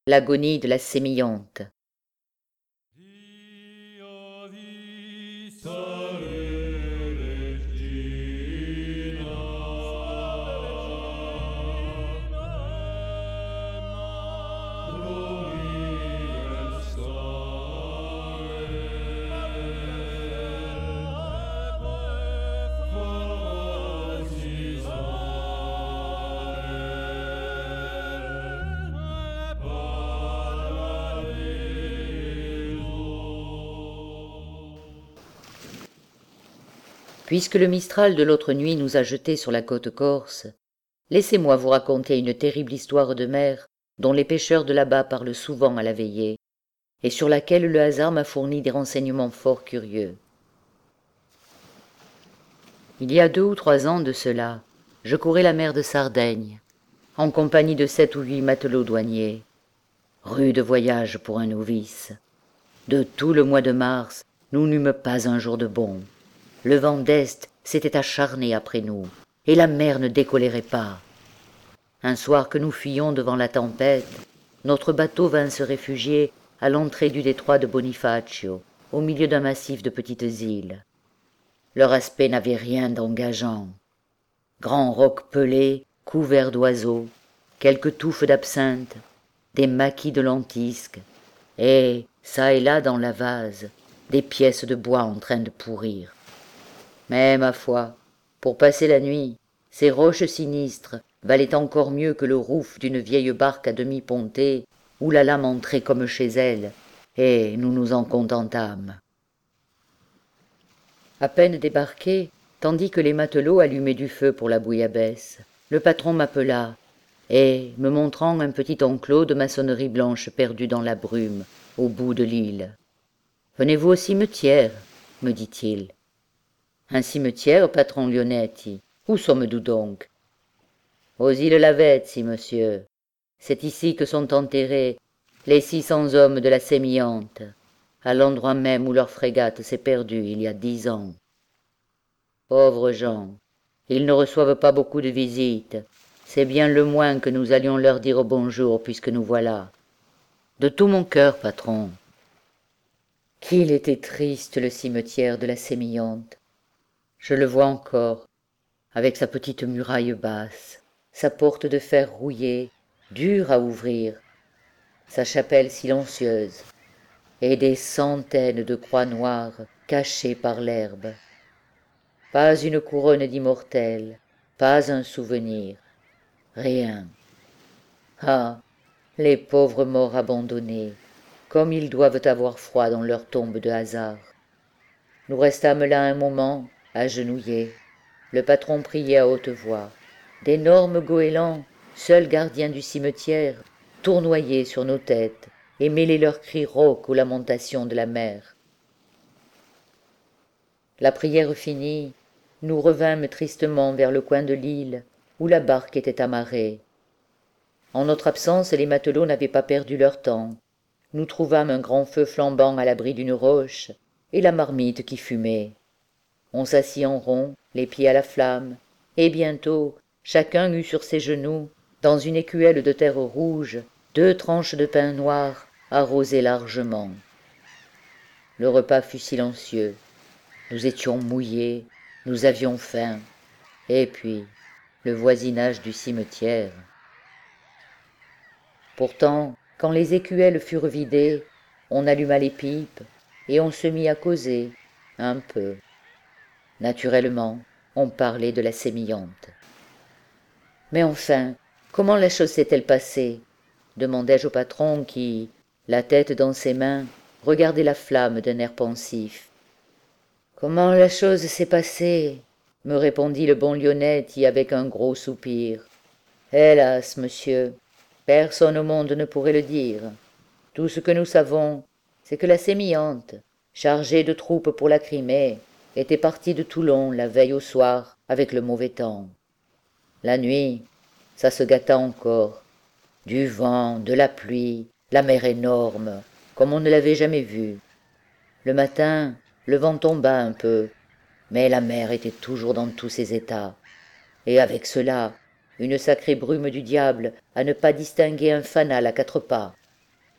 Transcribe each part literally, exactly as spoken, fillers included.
L'agonie de la sémillante. Puisque le Mistral de l'autre nuit nous a jetés sur la côte corse, laissez-moi vous raconter une terrible histoire de mer dont les pêcheurs de là-bas parlent souvent à la veillée, et sur laquelle le hasard m'a fourni des renseignements fort curieux. Il y a deux ou trois ans de cela, je courais la mer de Sardaigne, en compagnie de sept ou huit matelots douaniers. Rude voyage pour un novice. De tout le mois de mars, nous n'eûmes pas un jour de bon. Le vent d'est s'était acharné après nous, et la mer ne décolérait pas. Un soir que nous fuyions devant la tempête, notre bateau vint se réfugier à l'entrée du détroit de Bonifacio, au milieu d'un massif de petites îles. Leur aspect n'avait rien d'engageant. Grands rocs pelés, couverts d'oiseaux, quelques touffes d'absinthe, des maquis de lentisques, et, çà et là dans la vase, des pièces de bois en train de pourrir. Mais, ma foi, pour passer la nuit, ces roches sinistres valaient encore mieux que le rouf d'une vieille barque à demi pontée, où la lame entrait comme chez elle, et nous nous en contentâmes. À peine débarqués, tandis que les matelots allumaient du feu pour la bouillabaisse, le patron m'appela, et, me montrant un petit enclos de maçonnerie blanche perdu dans la brume, au bout de l'île. « Venez-vous au cimetière ?» me dit-il. « Un cimetière, patron Lionetti, où sommes-nous donc ?»« Aux îles Lavezzi, monsieur. C'est ici que sont enterrés les six cents hommes de la sémillante, à l'endroit même où leur frégate s'est perdue il y a dix ans. Pauvres gens, ils ne reçoivent pas beaucoup de visites, c'est bien le moins que nous allions leur dire bonjour puisque nous voilà. De tout mon cœur, patron. » Qu'il était triste le cimetière de la sémillante. Je le vois encore, avec sa petite muraille basse, sa porte de fer rouillée, dure à ouvrir, sa chapelle silencieuse, et des centaines de croix noires cachées par l'herbe. Pas une couronne d'immortels, pas un souvenir, rien. Ah, les pauvres morts abandonnés, comme ils doivent avoir froid dans leur tombe de hasard. Nous restâmes là un moment, agenouillés. Le patron priait à haute voix. D'énormes goélands, seuls gardiens du cimetière, tournoyaient sur nos têtes et mêlaient leurs cris rauques aux lamentations de la mer. La prière finie, nous revînmes tristement vers le coin de l'île où la barque était amarrée. En notre absence, les matelots n'avaient pas perdu leur temps. Nous trouvâmes un grand feu flambant à l'abri d'une roche et la marmite qui fumait. On s'assit en rond, les pieds à la flamme, et bientôt chacun eut sur ses genoux, dans une écuelle de terre rouge, deux tranches de pain noir arrosées largement. Le repas fut silencieux. Nous étions mouillés, nous avions faim, et puis le voisinage du cimetière. Pourtant, quand les écuelles furent vidées, on alluma les pipes, et on se mit à causer, un peu. Naturellement, on parlait de la sémillante. Mais enfin, comment la chose s'est-elle passée ? Demandai-je au patron qui, la tête dans ses mains, regardait la flamme d'un air pensif. Comment la chose s'est passée ? Me répondit le bon Lionetti avec un gros soupir. Hélas, monsieur, personne au monde ne pourrait le dire. Tout ce que nous savons, c'est que la sémillante, chargée de troupes pour la Crimée, était partie de Toulon la veille au soir avec le mauvais temps. La nuit, ça se gâta encore. Du vent, de la pluie, la mer énorme, comme on ne l'avait jamais vue. Le matin, le vent tomba un peu, mais la mer était toujours dans tous ses états. Et avec cela, une sacrée brume du diable à ne pas distinguer un fanal à quatre pas.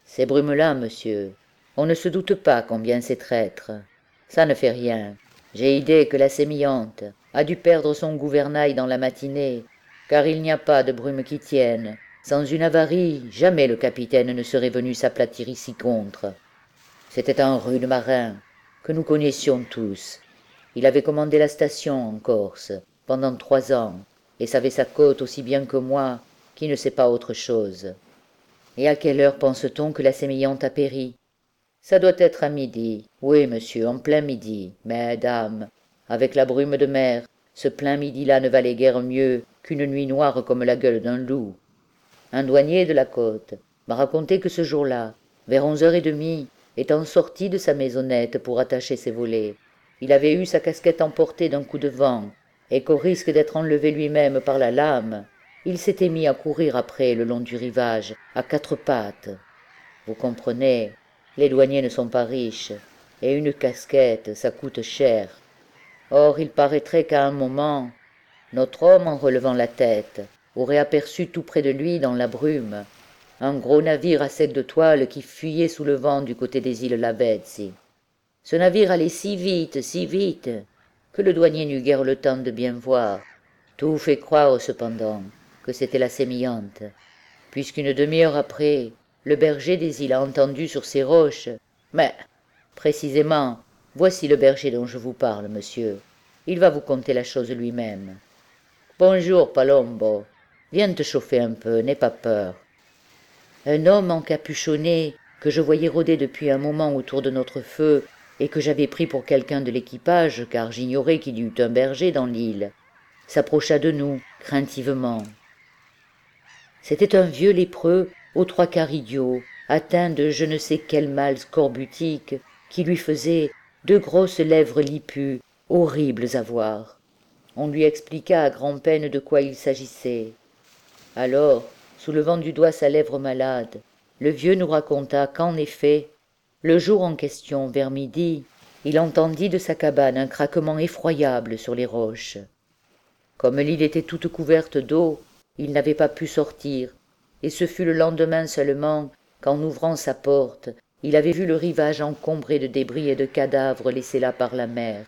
Ces brumes-là, monsieur, on ne se doute pas combien c'est traître. Ça ne fait rien. J'ai idée que la sémillante a dû perdre son gouvernail dans la matinée, car il n'y a pas de brume qui tienne. Sans une avarie, jamais le capitaine ne serait venu s'aplatir ici contre. C'était un rude marin, que nous connaissions tous. Il avait commandé la station en Corse, pendant trois ans, et savait sa côte aussi bien que moi, qui ne sais pas autre chose. Et à quelle heure pense-t-on que la sémillante a péri? Ça doit être à midi. Oui, monsieur, en plein midi. Mais, dame, avec la brume de mer, ce plein midi-là ne valait guère mieux qu'une nuit noire comme la gueule d'un loup. Un douanier de la côte m'a raconté que ce jour-là, vers onze heures et demie, étant sorti de sa maisonnette pour attacher ses volets, il avait eu sa casquette emportée d'un coup de vent, et qu'au risque d'être enlevé lui-même par la lame, il s'était mis à courir après le long du rivage, à quatre pattes. Vous comprenez, les douaniers ne sont pas riches, et une casquette, ça coûte cher. Or, il paraîtrait qu'à un moment, notre homme, en relevant la tête, aurait aperçu tout près de lui, dans la brume, un gros navire à sec de toile qui fuyait sous le vent du côté des îles Lavezzi. Ce navire allait si vite, si vite, que le douanier n'eut guère le temps de bien voir. Tout fait croire, cependant, que c'était la sémillante, puisqu'une demi-heure après, le berger des îles a entendu sur ces roches. Mais, précisément, voici le berger dont je vous parle, monsieur. Il va vous conter la chose lui-même. Bonjour, Palombo. Viens te chauffer un peu, n'aie pas peur. Un homme encapuchonné, que je voyais rôder depuis un moment autour de notre feu, et que j'avais pris pour quelqu'un de l'équipage, car j'ignorais qu'il y eût un berger dans l'île, s'approcha de nous, craintivement. C'était un vieux lépreux, aux trois quarts idiot, atteint de je ne sais quel mal scorbutique, qui lui faisait deux grosses lèvres lippues, horribles à voir. On lui expliqua à grand-peine de quoi il s'agissait. Alors, soulevant du doigt sa lèvre malade, le vieux nous raconta qu'en effet, le jour en question, vers midi, il entendit de sa cabane un craquement effroyable sur les roches. Comme l'île était toute couverte d'eau, il n'avait pas pu sortir, et ce fut le lendemain seulement qu'en ouvrant sa porte, il avait vu le rivage encombré de débris et de cadavres laissés là par la mer.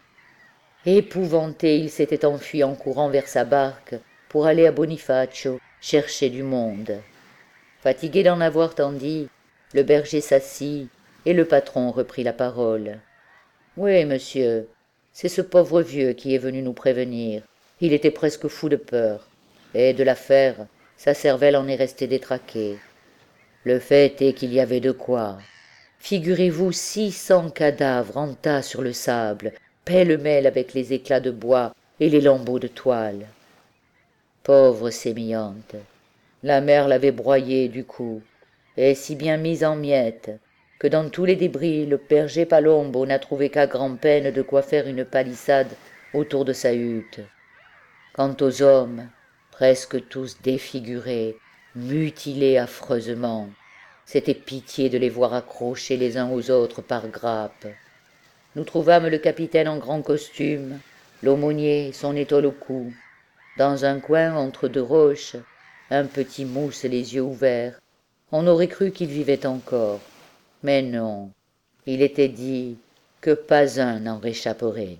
Épouvanté, il s'était enfui en courant vers sa barque pour aller à Bonifacio chercher du monde. Fatigué d'en avoir tant dit, le berger s'assit et le patron reprit la parole. « Oui, monsieur, c'est ce pauvre vieux qui est venu nous prévenir. Il était presque fou de peur, et de l'affaire, sa cervelle en est restée détraquée. Le fait est qu'il y avait de quoi. Figurez-vous six cents cadavres en tas sur le sable, pêle-mêle avec les éclats de bois et les lambeaux de toile. Pauvre sémillante, la mer l'avait broyée du coup, et si bien mise en miettes, que dans tous les débris le berger Palombo n'a trouvé qu'à grand-peine de quoi faire une palissade autour de sa hutte. Quant aux hommes, presque tous défigurés, mutilés affreusement, c'était pitié de les voir accrochés les uns aux autres par grappes. Nous trouvâmes le capitaine en grand costume, l'aumônier, son étole au cou. Dans un coin, entre deux roches, un petit mousse les yeux ouverts. On aurait cru qu'il vivait encore. Mais non, il était dit que pas un n'en réchapperait.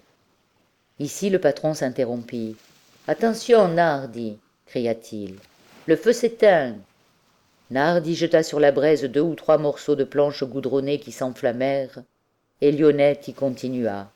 Ici le patron s'interrompit. « Attention, Nardi !» cria-t-il. « Le feu s'éteint !» Nardi jeta sur la braise deux ou trois morceaux de planches goudronnées qui s'enflammèrent, et Lionette y continua.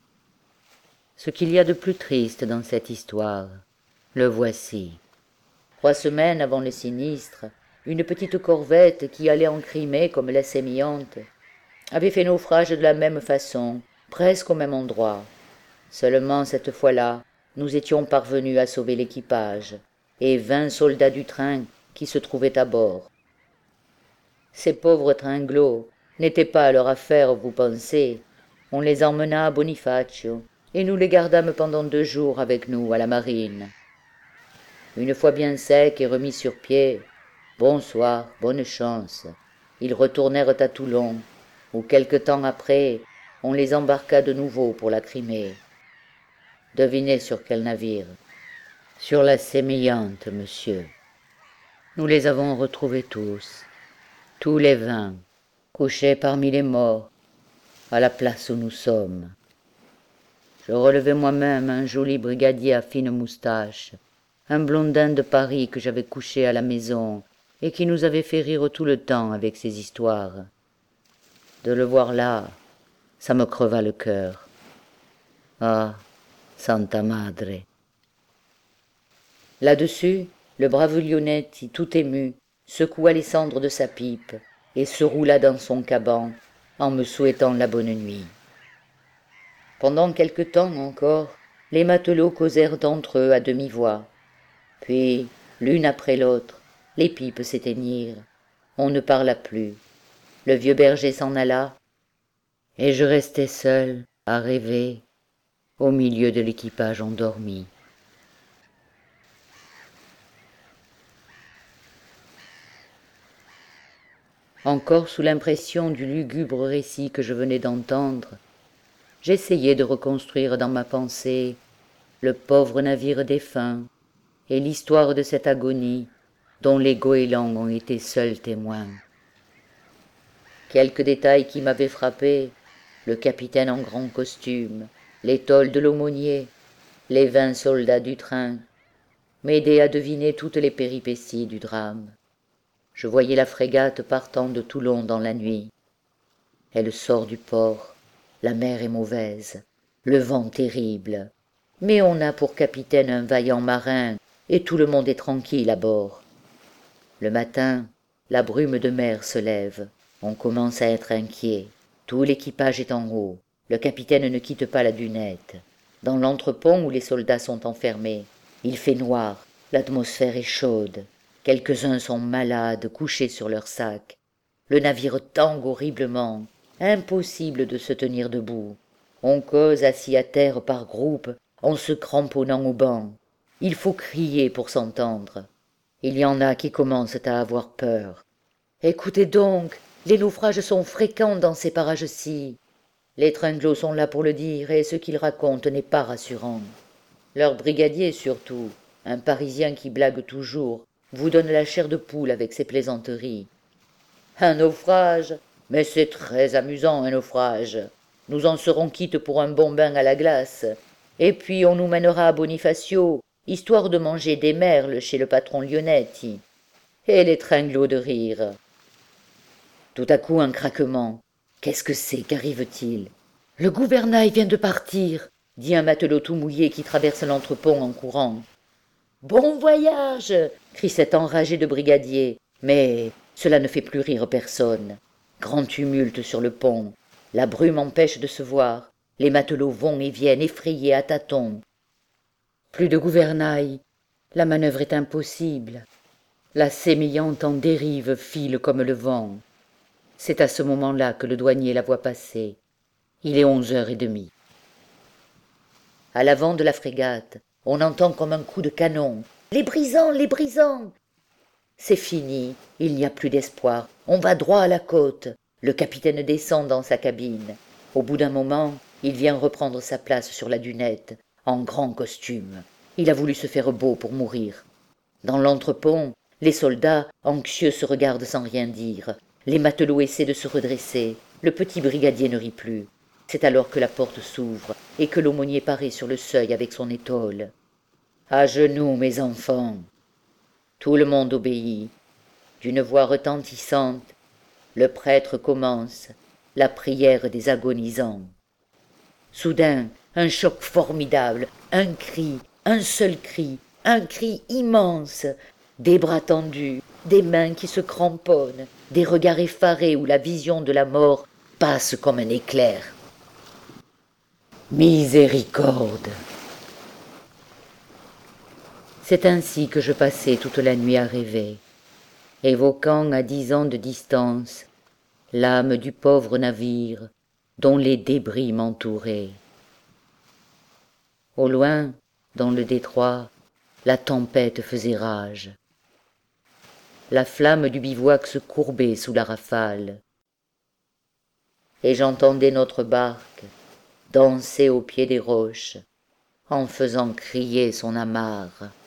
Ce qu'il y a de plus triste dans cette histoire, le voici. Trois semaines avant le sinistre, une petite corvette qui allait en Crimée comme la sémillante avait fait naufrage de la même façon, presque au même endroit. Seulement cette fois-là, nous étions parvenus à sauver l'équipage et vingt soldats du train qui se trouvaient à bord. Ces pauvres tringlots n'étaient pas à leur affaire, vous pensez. On les emmena à Bonifacio et nous les gardâmes pendant deux jours avec nous à la marine. Une fois bien secs et remis sur pied, bonsoir, bonne chance, ils retournèrent à Toulon, où quelque temps après, on les embarqua de nouveau pour la Crimée. Devinez sur quel navire? Sur la Sémillante, monsieur. Nous les avons retrouvés tous, tous les vingt, couché parmi les morts, à la place où nous sommes. Je relevais moi-même un joli brigadier à fine moustache, un blondin de Paris que j'avais couché à la maison et qui nous avait fait rire tout le temps avec ses histoires. De le voir là, ça me creva le cœur. Ah, Santa Madre. Là-dessus, le brave Lionetti, tout ému, secoua les cendres de sa pipe et se roula dans son caban en me souhaitant la bonne nuit. Pendant quelque temps encore, les matelots causèrent entre eux à demi-voix. Puis, l'une après l'autre, les pipes s'éteignirent. On ne parla plus. Le vieux berger s'en alla, et je restai seul, à rêver, au milieu de l'équipage endormi. Encore sous l'impression du lugubre récit que je venais d'entendre, j'essayais de reconstruire dans ma pensée le pauvre navire défunt et l'histoire de cette agonie dont les goélands ont été seuls témoins. Quelques détails qui m'avaient frappé, le capitaine en grand costume, l'étole de l'aumônier, les vingt soldats du train, m'aidaient à deviner toutes les péripéties du drame. Je voyais la frégate partant de Toulon dans la nuit. Elle sort du port, la mer est mauvaise, le vent terrible, mais on a pour capitaine un vaillant marin, et tout le monde est tranquille à bord. Le matin, la brume de mer se lève, on commence à être inquiet, tout l'équipage est en haut, le capitaine ne quitte pas la dunette. Dans l'entrepont où les soldats sont enfermés, il fait noir, l'atmosphère est chaude, quelques-uns sont malades, couchés sur leurs sacs. Le navire tangue horriblement, impossible de se tenir debout. On cause assis à terre par groupes, en se cramponnant au banc. Il faut crier pour s'entendre. Il y en a qui commencent à avoir peur. Écoutez donc, les naufrages sont fréquents dans ces parages-ci. Les tringlos sont là pour le dire, et ce qu'ils racontent n'est pas rassurant. Leur brigadier, surtout, un Parisien qui blague toujours, vous donne la chair de poule avec ses plaisanteries. Un naufrage? Mais c'est très amusant, un naufrage. Nous en serons quittes pour un bon bain à la glace. Et puis on nous mènera à Bonifacio, histoire de manger des merles chez le patron Lionetti. Et les tringlos de rire. Tout à coup un craquement. Qu'est-ce que c'est? Qu'arrive-t-il? Le gouvernail vient de partir, dit un matelot tout mouillé qui traverse l'entrepont en courant. Bon voyage! Crie cet enragé de brigadier. Mais cela ne fait plus rire personne. Grand tumulte sur le pont. La brume empêche de se voir. Les matelots vont et viennent effrayés à tâtons. Plus de gouvernail. La manœuvre est impossible. La sémillante en dérive file comme le vent. C'est à ce moment-là que le douanier la voit passer. Il est onze heures et demie. À l'avant de la frégate, on entend comme un coup de canon. Les brisants, les brisants! C'est fini, il n'y a plus d'espoir. On va droit à la côte. Le capitaine descend dans sa cabine. Au bout d'un moment, il vient reprendre sa place sur la dunette, en grand costume. Il a voulu se faire beau pour mourir. Dans l'entrepont, les soldats, anxieux, se regardent sans rien dire. Les matelots essaient de se redresser. Le petit brigadier ne rit plus. C'est alors que la porte s'ouvre et que l'aumônier paraît sur le seuil avec son étole. « À genoux, mes enfants !» Tout le monde obéit. D'une voix retentissante, le prêtre commence la prière des agonisants. Soudain, un choc formidable, un cri, un seul cri, un cri immense, des bras tendus, des mains qui se cramponnent, des regards effarés où la vision de la mort passe comme un éclair. Miséricorde! C'est ainsi que je passais toute la nuit à rêver, évoquant à dix ans de distance l'âme du pauvre navire dont les débris m'entouraient. Au loin, dans le détroit, la tempête faisait rage. La flamme du bivouac se courbait sous la rafale, et j'entendais notre barque danser au pied des roches en faisant crier son amarre.